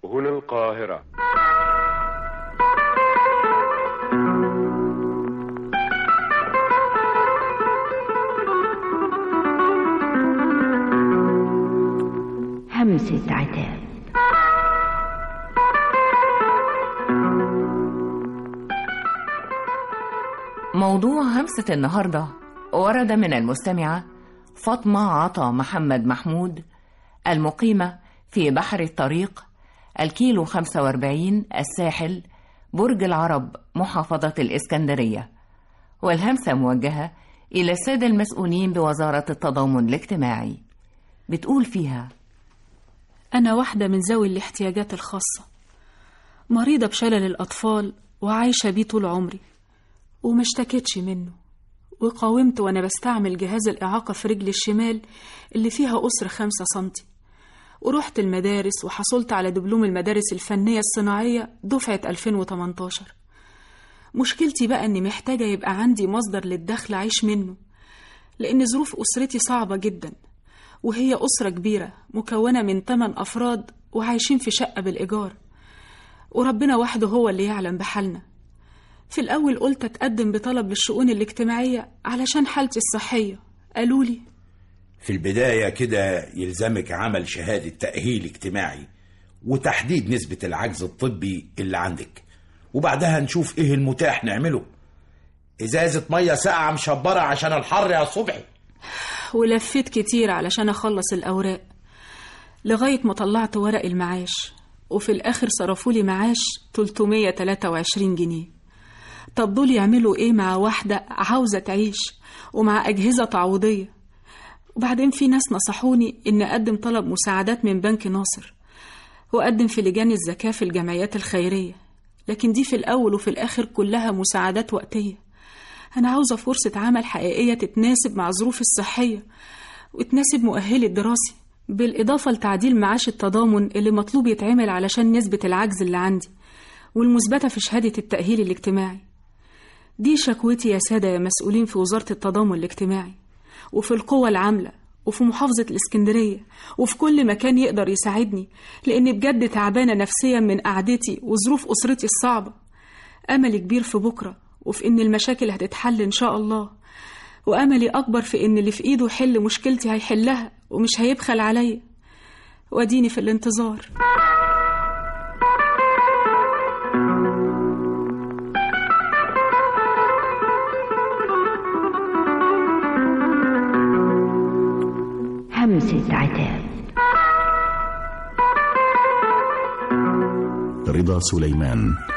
هنا القاهرة. همسة عتاب. موضوع همسة النهاردة ورد من المستمعة فاطمة عطا محمد محمود، المقيمة في بحر الطريق، الكيلو 45، الساحل، برج العرب، محافظة الإسكندرية. والهمسة موجهة إلى السادة المسؤولين بوزارة التضامن الاجتماعي. بتقول فيها: أنا واحدة من ذوي الاحتياجات الخاصة، مريضة بشلل الأطفال وعايشة بيه طول عمري، وما اشتكيتش منه، وقاومت وأنا بستعمل جهاز الإعاقة في رجلي الشمال اللي فيها قصر 5 سنتي، ورحت المدارس وحصلت على دبلوم المدارس الفنية الصناعية دفعة 2018. مشكلتي بقى أني محتاجة يبقى عندي مصدر للدخل أعيش منه، لأن ظروف أسرتي صعبة جدا، وهي أسرة كبيرة مكونة من 8 أفراد وعايشين في شقة بالإيجار، وربنا وحده هو اللي يعلم بحالنا. في الأول قلت أتقدم بطلب للشؤون الاجتماعية علشان حالتي الصحية. قالوا لي في البداية كده يلزمك عمل شهادة تأهيل اجتماعي وتحديد نسبة العجز الطبي اللي عندك، وبعدها نشوف ايه المتاح نعمله. ازازة مية ساقعة مشبرة عشان الحر يا صبحي. ولفيت كتير علشان أخلص الأوراق لغاية ما طلعت ورق المعاش، وفي الآخر صرفولي معاش 323 جنيه. طب دول يعملوا ايه مع واحدة عاوزة تعيش ومع أجهزة تعويضية؟ وبعدين في ناس نصحوني إن أقدم طلب مساعدات من بنك ناصر، وأقدم في لجان الزكاة في الجمعيات الخيرية، لكن دي في الأول وفي الآخر كلها مساعدات وقتية. أنا عاوزة فرصة عمل حقيقية تتناسب مع ظروفي الصحية وتناسب مؤهلي الدراسي، بالإضافة لتعديل معاش التضامن اللي مطلوب يتعمل علشان نسبة العجز اللي عندي والمثبتة في شهادة التأهيل الاجتماعي. دي شكوتي يا سادة يا مسؤولين في وزارة التضامن الاجتماعي، وفي القوى العاملة، وفي محافظة الإسكندرية، وفي كل مكان يقدر يساعدني، لأني بجد تعبانة نفسيا من قعدتي وظروف أسرتي الصعبة. أملي كبير في بكرة، وفي إن المشاكل هتتحل إن شاء الله، وأملي أكبر في إن اللي في إيده يحل مشكلتي هيحلها ومش هيبخل عليا، وأديني في الانتظار. همسة عتاب. رضا سليمان.